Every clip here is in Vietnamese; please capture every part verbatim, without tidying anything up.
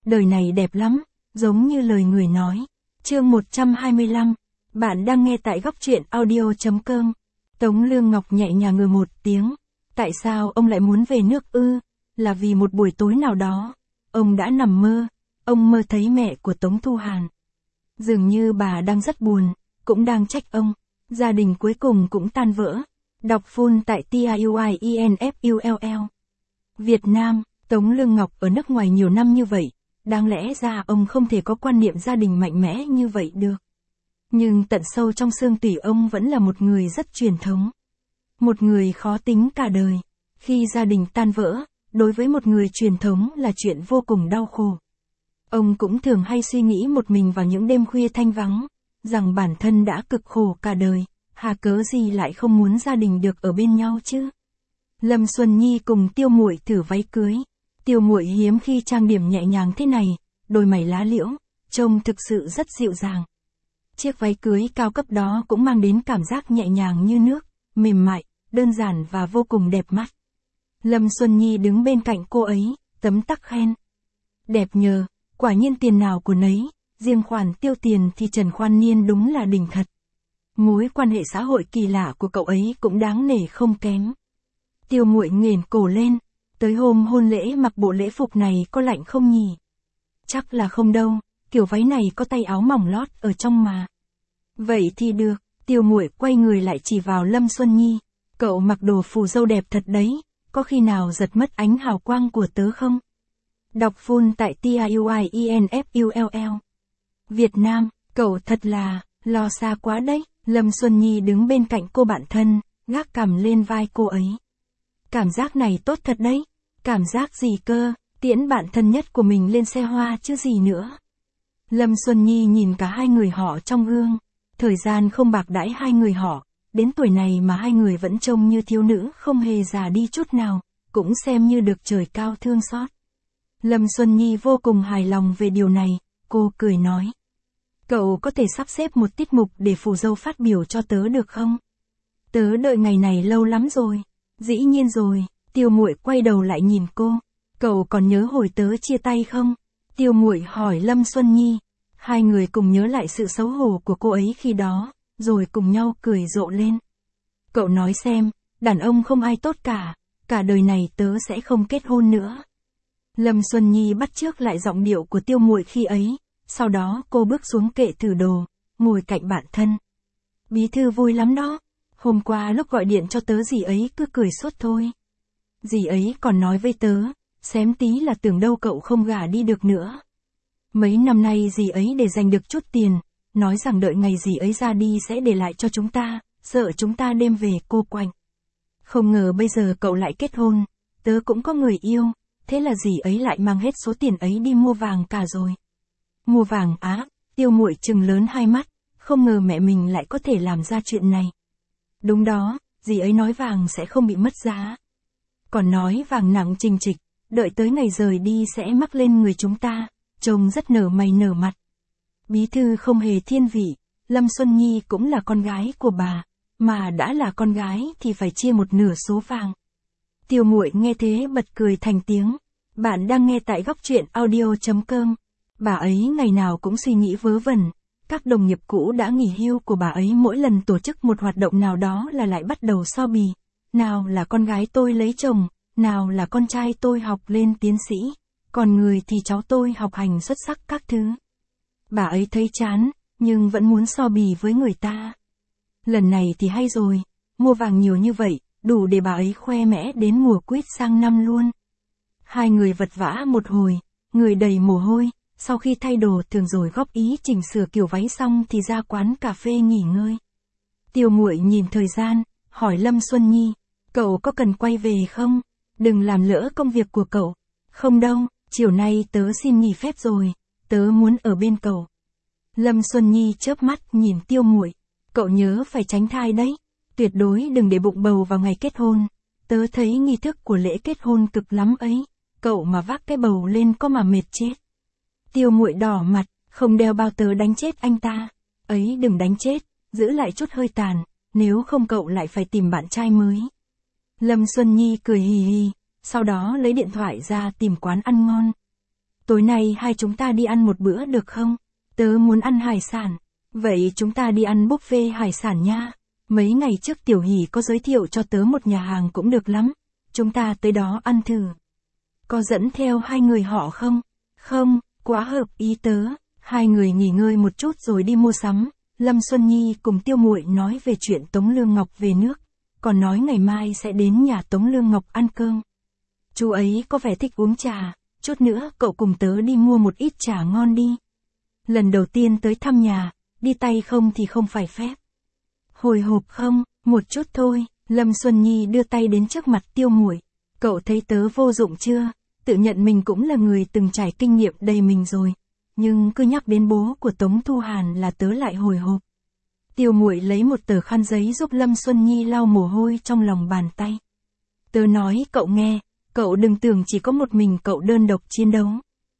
đời này đẹp lắm, giống như lời người nói. Chương một trăm hai mươi lăm, bạn đang nghe tại góc truyện audio chấm com. Tống Lương Ngọc nhẹ nhàng ngừ một tiếng. Tại sao ông lại muốn về nước ư? Là vì một buổi tối nào đó, ông đã nằm mơ, ông mơ thấy mẹ của Tống Thu Hàn. Dường như bà đang rất buồn, cũng đang trách ông. Gia đình cuối cùng cũng tan vỡ. Đọc full tại TIUIENFULL. Việt Nam, Tống Lương Ngọc ở nước ngoài nhiều năm như vậy, đáng lẽ ra ông không thể có quan niệm gia đình mạnh mẽ như vậy được. Nhưng tận sâu trong xương tủy ông vẫn là một người rất truyền thống. Một người khó tính cả đời. Khi gia đình tan vỡ, đối với một người truyền thống là chuyện vô cùng đau khổ. Ông cũng thường hay suy nghĩ một mình vào những đêm khuya thanh vắng, rằng bản thân đã cực khổ cả đời, hà cớ gì lại không muốn gia đình được ở bên nhau chứ. Lâm Xuân Nhi cùng Tiêu Muội thử váy cưới. Tiêu Muội hiếm khi trang điểm nhẹ nhàng thế này, đôi mày lá liễu, trông thực sự rất dịu dàng. Chiếc váy cưới cao cấp đó cũng mang đến cảm giác nhẹ nhàng như nước, mềm mại, đơn giản và vô cùng đẹp mắt. Lâm Xuân Nhi đứng bên cạnh cô ấy, tấm tắc khen. Đẹp nhờ, quả nhiên tiền nào của nấy, riêng khoản tiêu tiền thì Trần Khoan Niên đúng là đỉnh thật. Mối quan hệ xã hội kỳ lạ của cậu ấy cũng đáng nể không kém. Tiêu Muội nghển cổ lên, tới hôm hôn lễ mặc bộ lễ phục này có lạnh không nhỉ? Chắc là không đâu, kiểu váy này có tay áo mỏng lót ở trong mà. Vậy thì được, Tiêu Muội quay người lại chỉ vào Lâm Xuân Nhi. Cậu mặc đồ phù dâu đẹp thật đấy, có khi nào giật mất ánh hào quang của tớ không? Đọc full tại TIUIENFULL. Việt Nam, cậu thật là, lo xa quá đấy. Lâm Xuân Nhi đứng bên cạnh cô bạn thân, gác cằm lên vai cô ấy. Cảm giác này tốt thật đấy. Cảm giác gì cơ, tiễn bạn thân nhất của mình lên xe hoa chứ gì nữa. Lâm Xuân Nhi nhìn cả hai người họ trong gương. Thời gian không bạc đãi hai người họ. Đến tuổi này mà hai người vẫn trông như thiếu nữ không hề già đi chút nào, cũng xem như được trời cao thương xót. Lâm Xuân Nhi vô cùng hài lòng về điều này, cô cười nói. Cậu có thể sắp xếp một tiết mục để phù dâu phát biểu cho tớ được không? Tớ đợi ngày này lâu lắm rồi. Dĩ nhiên rồi, Tiêu Muội quay đầu lại nhìn cô. Cậu còn nhớ hồi tớ chia tay không? Tiêu Muội hỏi Lâm Xuân Nhi. Hai người cùng nhớ lại sự xấu hổ của cô ấy khi đó, rồi cùng nhau cười rộ lên. Cậu nói xem, đàn ông không ai tốt cả, cả đời này tớ sẽ không kết hôn nữa. Lâm Xuân Nhi bắt chước lại giọng điệu của Tiêu Muội khi ấy, sau đó cô bước xuống kệ thử đồ, ngồi cạnh bạn thân. Bí thư vui lắm đó, hôm qua lúc gọi điện cho tớ dì ấy cứ cười suốt thôi. Dì ấy còn nói với tớ, xém tí là tưởng đâu cậu không gả đi được nữa. Mấy năm nay dì ấy để dành được chút tiền, nói rằng đợi ngày dì ấy ra đi sẽ để lại cho chúng ta, sợ chúng ta đêm về cô quạnh. Không ngờ bây giờ cậu lại kết hôn, tớ cũng có người yêu, thế là dì ấy lại mang hết số tiền ấy đi mua vàng cả rồi. Mua vàng á, Tiêu Muội trừng lớn hai mắt, không ngờ mẹ mình lại có thể làm ra chuyện này. Đúng đó, dì ấy nói vàng sẽ không bị mất giá. Còn nói vàng nặng trình trịch, đợi tới ngày rời đi sẽ mắc lên người chúng ta, trông rất nở mày nở mặt. Bí thư không hề thiên vị, Lâm Xuân Nhi cũng là con gái của bà, mà đã là con gái thì phải chia một nửa số vàng. Tiêu Muội nghe thế bật cười thành tiếng. Bạn đang nghe tại góc truyện audio chấm com. Bà ấy ngày nào cũng suy nghĩ vớ vẩn. Các đồng nghiệp cũ đã nghỉ hưu của bà ấy mỗi lần tổ chức một hoạt động nào đó là lại bắt đầu so bì. Nào là con gái tôi lấy chồng, nào là con trai tôi học lên tiến sĩ, còn người thì cháu tôi học hành xuất sắc các thứ. Bà ấy thấy chán, nhưng vẫn muốn so bì với người ta. Lần này thì hay rồi, mua vàng nhiều như vậy, đủ để bà ấy khoe mẽ đến mùa quýt sang năm luôn. Hai người vật vã một hồi, người đầy mồ hôi, sau khi thay đồ thường rồi góp ý chỉnh sửa kiểu váy xong thì ra quán cà phê nghỉ ngơi. Tiêu Muội nhìn thời gian, hỏi Lâm Xuân Nhi, cậu có cần quay về không? Đừng làm lỡ công việc của cậu. Không đâu, chiều nay tớ xin nghỉ phép rồi, tớ muốn ở bên cậu. Lâm Xuân Nhi chớp mắt nhìn Tiêu Muội, cậu nhớ phải tránh thai đấy, tuyệt đối đừng để bụng bầu vào ngày kết hôn. Tớ thấy nghi thức của lễ kết hôn cực lắm ấy, cậu mà vác cái bầu lên có mà mệt chết. Tiêu Muội đỏ mặt, không đeo bao tớ đánh chết anh ta. Ấy đừng đánh chết, giữ lại chút hơi tàn, nếu không cậu lại phải tìm bạn trai mới. Lâm Xuân Nhi cười hì hì, sau đó lấy điện thoại ra tìm quán ăn ngon. tối nay hai chúng ta đi ăn một bữa được không? Tớ muốn ăn hải sản. Vậy chúng ta đi ăn buffet hải sản nha. Mấy ngày trước Tiểu Hỷ có giới thiệu cho tớ một nhà hàng cũng được lắm. Chúng ta tới đó ăn thử. Có dẫn theo hai người họ không? Không, quá hợp ý tớ. Hai người nghỉ ngơi một chút rồi đi mua sắm. Lâm Xuân Nhi cùng Tiêu Muội nói về chuyện Tống Lương Ngọc về nước, còn nói ngày mai sẽ đến nhà Tống Lương Ngọc ăn cơm. Chú ấy có vẻ thích uống trà, chút nữa cậu cùng tớ đi mua một ít trà ngon đi. Lần đầu tiên tới thăm nhà, đi tay không thì không phải phép. Hồi hộp không, một chút thôi. Lâm Xuân Nhi đưa tay đến trước mặt Tiêu Muội. Cậu thấy tớ vô dụng chưa? Tự nhận mình cũng là người từng trải kinh nghiệm đầy mình rồi. Nhưng cứ nhắc đến bố của Tống Thu Hàn là tớ lại hồi hộp. Tiêu Muội lấy một tờ khăn giấy giúp Lâm Xuân Nhi lau mồ hôi trong lòng bàn tay. Tớ nói cậu nghe, cậu đừng tưởng chỉ có một mình cậu đơn độc chiến đấu.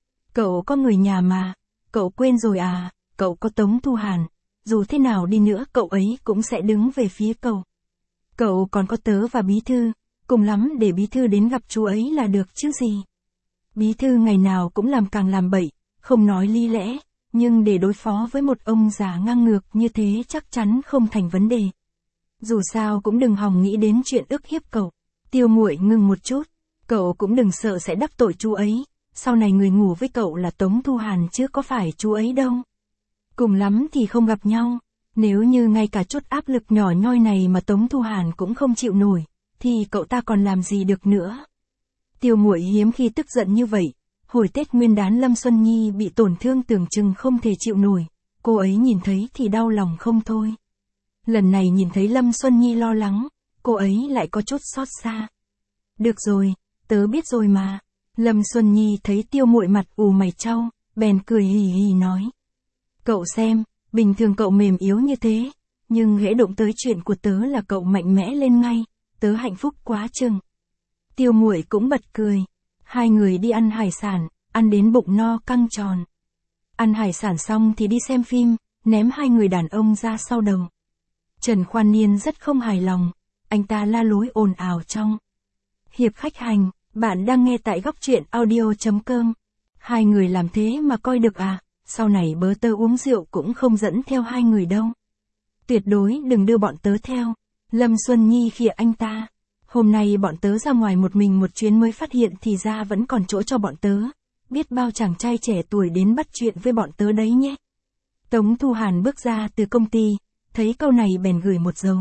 Cậu có người nhà mà, cậu quên rồi à, cậu có Tống Thu Hàn, dù thế nào đi nữa cậu ấy cũng sẽ đứng về phía cậu. Cậu còn có tớ và bí thư, cùng lắm để bí thư đến gặp chú ấy là được chứ gì. Bí thư ngày nào cũng làm càng làm bậy, không nói lý lẽ, nhưng để đối phó với một ông già ngang ngược như thế chắc chắn không thành vấn đề. Dù sao cũng đừng hòng nghĩ đến chuyện ức hiếp cậu. Tiêu Muội ngừng một chút, cậu cũng đừng sợ sẽ đắc tội chú ấy, sau này người ngủ với cậu là Tống Thu Hàn chứ có phải chú ấy đâu. Cùng lắm thì không gặp nhau, nếu như ngay cả chút áp lực nhỏ nhoi này mà Tống Thu Hàn cũng không chịu nổi, thì cậu ta còn làm gì được nữa. Tiêu Muội hiếm khi tức giận như vậy. Hồi Tết Nguyên đán Lâm Xuân Nhi bị tổn thương tưởng chừng không thể chịu nổi, cô ấy nhìn thấy thì đau lòng không thôi. Lần này nhìn thấy Lâm Xuân Nhi lo lắng, cô ấy lại có chút xót xa. Được rồi, tớ biết rồi mà. Lâm Xuân Nhi thấy Tiêu Muội mặt ù mày chau, bèn cười hì hì nói. Cậu xem, bình thường cậu mềm yếu như thế, nhưng hễ đụng tới chuyện của tớ là cậu mạnh mẽ lên ngay, tớ hạnh phúc quá chừng. Tiêu Muội cũng bật cười. Hai người đi ăn hải sản, ăn đến bụng no căng tròn. Ăn hải sản xong thì đi xem phim, ném hai người đàn ông ra sau đầu. Trần Khoan Niên rất không hài lòng, anh ta la lối ồn ào trong. Hiệp khách hành, bạn đang nghe tại góc truyện audio chấm com. Hai người làm thế mà coi được à, sau này bớ tớ uống rượu cũng không dẫn theo hai người đâu. Tuyệt đối đừng đưa bọn tớ theo. Lâm Xuân Nhi khịa anh ta. Hôm nay bọn tớ ra ngoài một mình một chuyến mới phát hiện thì ra vẫn còn chỗ cho bọn tớ. Biết bao chàng trai trẻ tuổi đến bắt chuyện với bọn tớ đấy nhé. Tống Thu Hàn bước ra từ công ty, thấy câu này bèn gửi một dấu.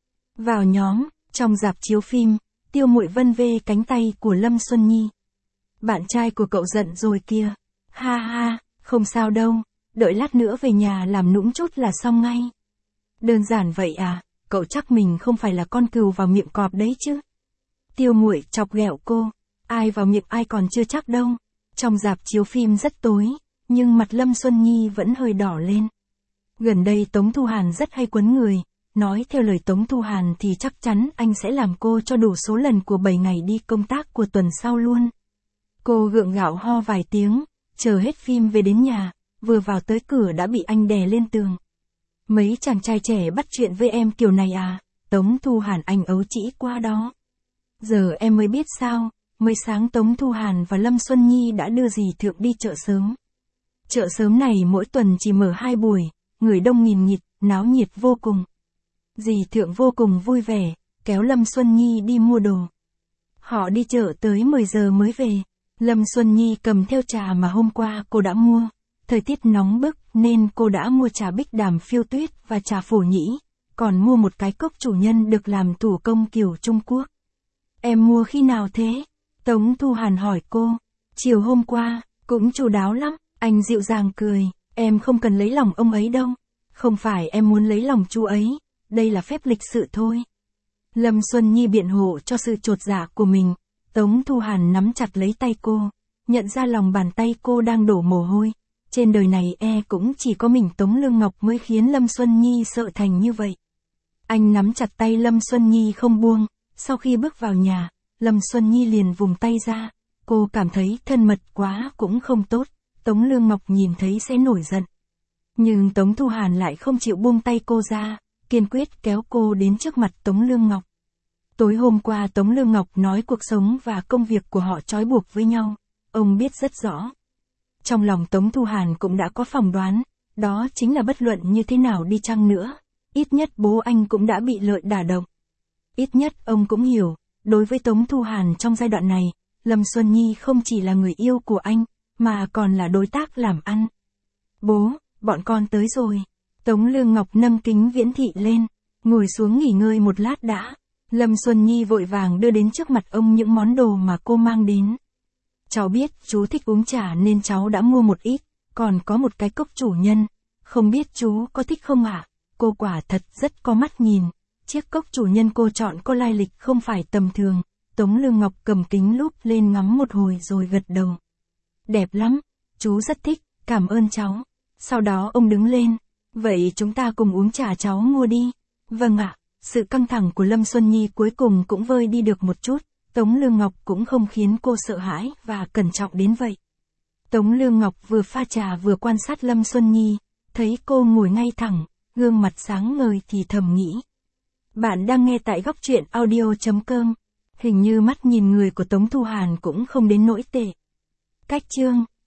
Vào nhóm, trong rạp chiếu phim, Tiêu Muội vân vê cánh tay của Lâm Xuân Nhi. Bạn trai của cậu giận rồi kìa. Ha ha, không sao đâu, đợi lát nữa về nhà làm nũng chút là xong ngay. Đơn giản vậy à? Cậu chắc mình không phải là con cừu vào miệng cọp đấy chứ. Tiêu Muội chọc ghẹo cô, ai vào miệng ai còn chưa chắc đâu. Trong rạp chiếu phim rất tối, nhưng mặt Lâm Xuân Nhi vẫn hơi đỏ lên. Gần đây Tống Thu Hàn rất hay quấn người, nói theo lời Tống Thu Hàn thì chắc chắn anh sẽ làm cô cho đủ số lần của bảy ngày đi công tác của tuần sau luôn. Cô gượng gạo ho vài tiếng, chờ hết phim về đến nhà, vừa vào tới cửa đã bị anh đè lên tường. Mấy chàng trai trẻ bắt chuyện với em kiểu này à, Tống Thu Hàn anh ấu trĩ qua đó. Giờ em mới biết sao, mới sáng Tống Thu Hàn và Lâm Xuân Nhi đã đưa dì Thượng đi chợ sớm. Chợ sớm này mỗi tuần chỉ mở hai buổi, người đông nghìn nghịt, náo nhiệt vô cùng. Dì Thượng vô cùng vui vẻ, kéo Lâm Xuân Nhi đi mua đồ. Họ đi chợ tới mười giờ mới về, Lâm Xuân Nhi cầm theo trà mà hôm qua cô đã mua. Thời tiết nóng bức nên cô đã mua trà bích đàm phiêu tuyết và trà phổ nhĩ, còn mua một cái cốc chủ nhân được làm thủ công kiểu Trung Quốc. Em mua khi nào thế? Tống Thu Hàn hỏi cô. Chiều hôm qua, cũng chu đáo lắm, anh dịu dàng cười, em không cần lấy lòng ông ấy đâu. Không phải em muốn lấy lòng chú ấy, đây là phép lịch sự thôi. Lâm Xuân Nhi biện hộ cho sự chột dạ của mình, Tống Thu Hàn nắm chặt lấy tay cô, nhận ra lòng bàn tay cô đang đổ mồ hôi. Trên đời này e cũng chỉ có mình Tống Lương Ngọc mới khiến Lâm Xuân Nhi sợ thành như vậy. Anh nắm chặt tay Lâm Xuân Nhi không buông, sau khi bước vào nhà, Lâm Xuân Nhi liền vùng tay ra, cô cảm thấy thân mật quá cũng không tốt, Tống Lương Ngọc nhìn thấy sẽ nổi giận. Nhưng Tống Thu Hàn lại không chịu buông tay cô ra, kiên quyết kéo cô đến trước mặt Tống Lương Ngọc. Tối hôm qua Tống Lương Ngọc nói cuộc sống và công việc của họ trói buộc với nhau, ông biết rất rõ. Trong lòng Tống Thu Hàn cũng đã có phỏng đoán, đó chính là bất luận như thế nào đi chăng nữa, ít nhất bố anh cũng đã bị Lợi đả động. Ít nhất ông cũng hiểu, đối với Tống Thu Hàn trong giai đoạn này, Lâm Xuân Nhi không chỉ là người yêu của anh, mà còn là đối tác làm ăn. Bố, bọn con tới rồi. Tống Lương Ngọc nâng kính viễn thị lên, ngồi xuống nghỉ ngơi một lát đã. Lâm Xuân Nhi vội vàng đưa đến trước mặt ông những món đồ mà cô mang đến. Cháu biết chú thích uống trà nên cháu đã mua một ít, còn có một cái cốc chủ nhân, không biết chú có thích không ạ? À? Cô quả thật rất có mắt nhìn, chiếc cốc chủ nhân cô chọn có lai lịch không phải tầm thường. Tống Lương Ngọc cầm kính lúp lên ngắm một hồi rồi gật đầu. Đẹp lắm, chú rất thích, cảm ơn cháu. Sau đó ông đứng lên, vậy chúng ta cùng uống trà cháu mua đi. Vâng ạ, sự căng thẳng của Lâm Xuân Nhi cuối cùng cũng vơi đi được một chút, Tống Lương Ngọc cũng không khiến cô sợ hãi và cẩn trọng đến vậy. Tống Lương Ngọc vừa pha trà vừa quan sát Lâm Xuân Nhi, thấy cô ngồi ngay thẳng, gương mặt sáng ngời thì thầm nghĩ. Bạn đang nghe tại góc truyện audio chấm com. Hình như mắt nhìn người của Tống Thu Hàn cũng không đến nỗi tệ. Cách chương